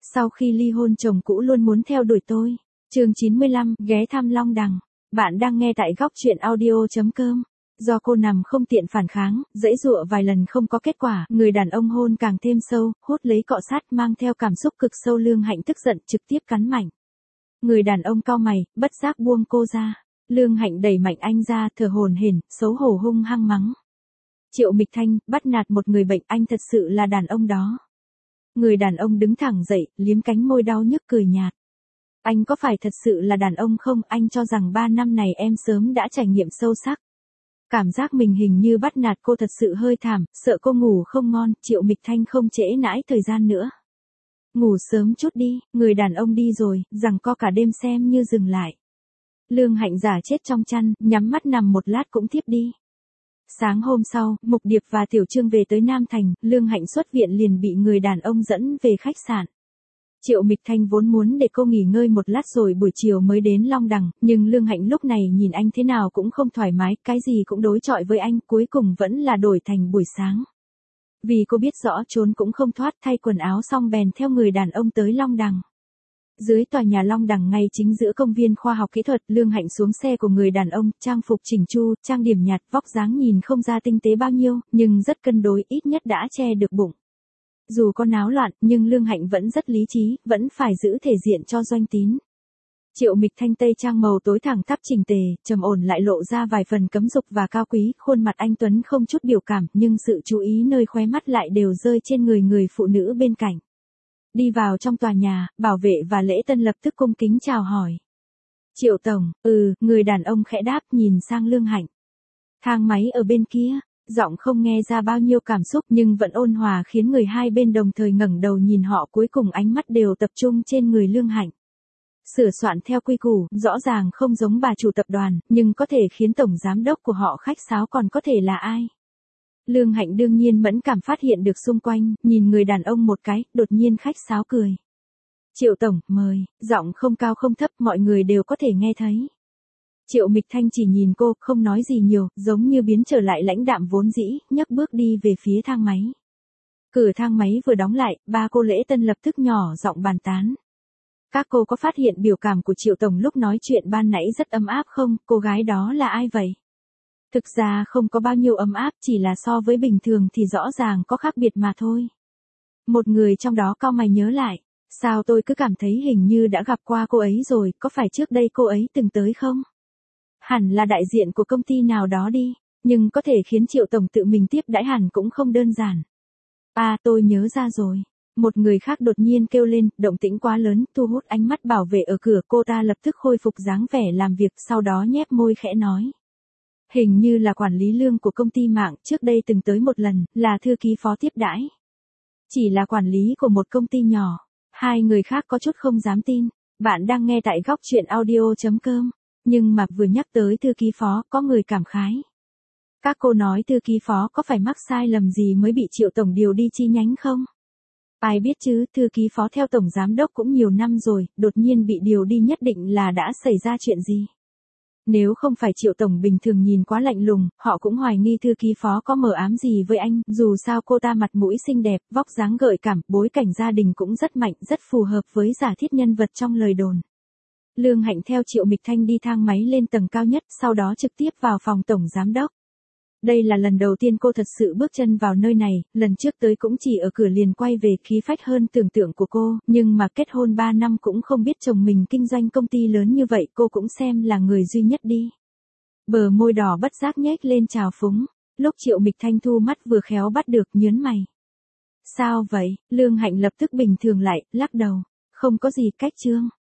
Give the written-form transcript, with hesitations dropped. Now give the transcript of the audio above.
Sau khi ly hôn chồng cũ luôn muốn theo đuổi tôi. Chương 95, ghé thăm Long Đằng. Bạn đang nghe tại góc truyện audio.com. Do cô nằm không tiện phản kháng, giãy giụa vài lần không có kết quả, người đàn ông hôn càng thêm sâu, hút lấy cọ sát mang theo cảm xúc cực sâu. Lương Hạnh tức giận trực tiếp cắn mạnh. Người đàn ông cau mày, bất giác buông cô ra. Lương Hạnh đẩy mạnh anh ra, thở hổn hển, xấu hổ hung hăng mắng. Triệu Mịch Thanh, bắt nạt một người bệnh, anh thật sự là đàn ông đó. Người đàn ông đứng thẳng dậy, liếm cánh môi đau nhức cười nhạt. Anh có phải thật sự là đàn ông không? Anh cho rằng 3 năm này em sớm đã trải nghiệm sâu sắc. Cảm giác mình hình như bắt nạt cô thật sự hơi thảm, sợ cô ngủ không ngon. Triệu Mịch Thanh không trễ nãi thời gian nữa. Ngủ sớm chút đi, người đàn ông đi rồi, giằng co cả đêm xem như dừng lại. Lương Hạnh giả chết trong chăn, nhắm mắt nằm một lát cũng thiếp đi. Sáng hôm sau, Mục Điệp và Tiểu Trương về tới Nam Thành, Lương Hạnh xuất viện liền bị người đàn ông dẫn về khách sạn. Triệu Mịch Thanh vốn muốn để cô nghỉ ngơi một lát rồi buổi chiều mới đến Long Đằng, nhưng Lương Hạnh lúc này nhìn anh thế nào cũng không thoải mái, cái gì cũng đối chọi với anh, cuối cùng vẫn là đổi thành buổi sáng. Vì cô biết rõ trốn cũng không thoát, thay quần áo xong bèn theo người đàn ông tới Long Đằng. Dưới tòa nhà Long Đằng ngay chính giữa công viên khoa học kỹ thuật, Lương Hạnh xuống xe của người đàn ông, trang phục chỉnh chu, trang điểm nhạt, vóc dáng nhìn không ra tinh tế bao nhiêu, nhưng rất cân đối, ít nhất đã che được bụng. Dù có náo loạn, nhưng Lương Hạnh vẫn rất lý trí, vẫn phải giữ thể diện cho Doanh Tín. Triệu Mịch Thanh tây trang màu tối thẳng tắp chỉnh tề, trầm ổn lại lộ ra vài phần cấm dục và cao quý, khuôn mặt anh tuấn không chút biểu cảm, nhưng sự chú ý nơi khóe mắt lại đều rơi trên người phụ nữ bên cạnh. Đi vào trong tòa nhà, bảo vệ và lễ tân lập tức cung kính chào hỏi. Triệu tổng, người đàn ông khẽ đáp nhìn sang Lương Hạnh. Thang máy ở bên kia, giọng không nghe ra bao nhiêu cảm xúc nhưng vẫn ôn hòa khiến người hai bên đồng thời ngẩng đầu nhìn họ, cuối cùng ánh mắt đều tập trung trên người Lương Hạnh. Sửa soạn theo quy củ, rõ ràng không giống bà chủ tập đoàn, nhưng có thể khiến tổng giám đốc của họ khách sáo còn có thể là ai? Lương Hạnh đương nhiên mẫn cảm phát hiện được xung quanh, nhìn người đàn ông một cái, đột nhiên khách sáo cười. Triệu tổng, mời, giọng không cao không thấp, mọi người đều có thể nghe thấy. Triệu Mịch Thanh chỉ nhìn cô, không nói gì nhiều, giống như biến trở lại lãnh đạm vốn dĩ, nhấc bước đi về phía thang máy. Cửa thang máy vừa đóng lại, ba cô lễ tân lập tức nhỏ giọng bàn tán. Các cô có phát hiện biểu cảm của Triệu tổng lúc nói chuyện ban nãy rất ấm áp không? Cô gái đó là ai vậy? Thực ra không có bao nhiêu ấm áp, chỉ là so với bình thường thì rõ ràng có khác biệt mà thôi. Một người trong đó cau mày nhớ lại. Sao tôi cứ cảm thấy hình như đã gặp qua cô ấy rồi, có phải trước đây cô ấy từng tới không? Hẳn là đại diện của công ty nào đó đi, nhưng có thể khiến Triệu tổng tự mình tiếp đãi hẳn cũng không đơn giản. À, tôi nhớ ra rồi. Một người khác đột nhiên kêu lên, động tĩnh quá lớn, thu hút ánh mắt bảo vệ ở cửa, cô ta lập tức khôi phục dáng vẻ làm việc, sau đó nhếch môi khẽ nói. Hình như là quản lý Lương của công ty mạng, trước đây từng tới một lần, là thư ký phó tiếp đãi. Chỉ là quản lý của một công ty nhỏ. Hai người khác có chút không dám tin. Bạn đang nghe tại góc truyện audio.com. Nhưng mà vừa nhắc tới thư ký phó, có người cảm khái. Các cô nói thư ký phó có phải mắc sai lầm gì mới bị Triệu tổng điều đi chi nhánh không? Ai biết chứ, thư ký phó theo tổng giám đốc cũng nhiều năm rồi, đột nhiên bị điều đi nhất định là đã xảy ra chuyện gì. Nếu không phải Triệu tổng bình thường nhìn quá lạnh lùng, họ cũng hoài nghi thư ký phó có mờ ám gì với anh, dù sao cô ta mặt mũi xinh đẹp, vóc dáng gợi cảm, bối cảnh gia đình cũng rất mạnh, rất phù hợp với giả thiết nhân vật trong lời đồn. Lương Hạnh theo Triệu Mịch Thanh đi thang máy lên tầng cao nhất, sau đó trực tiếp vào phòng tổng giám đốc. Đây là lần đầu tiên cô thật sự bước chân vào nơi này, lần trước tới cũng chỉ ở cửa liền quay về, khí phách hơn tưởng tượng của cô, nhưng mà kết hôn 3 năm cũng không biết chồng mình kinh doanh công ty lớn như vậy, cô cũng xem là người duy nhất đi. Bờ môi đỏ bất giác nhếch lên trào phúng, lúc Triệu Mịch Thanh thu mắt vừa khéo bắt được, nhớn mày. Sao vậy? Lương Hạnh lập tức bình thường lại, lắc đầu. Không có gì, cách Trương.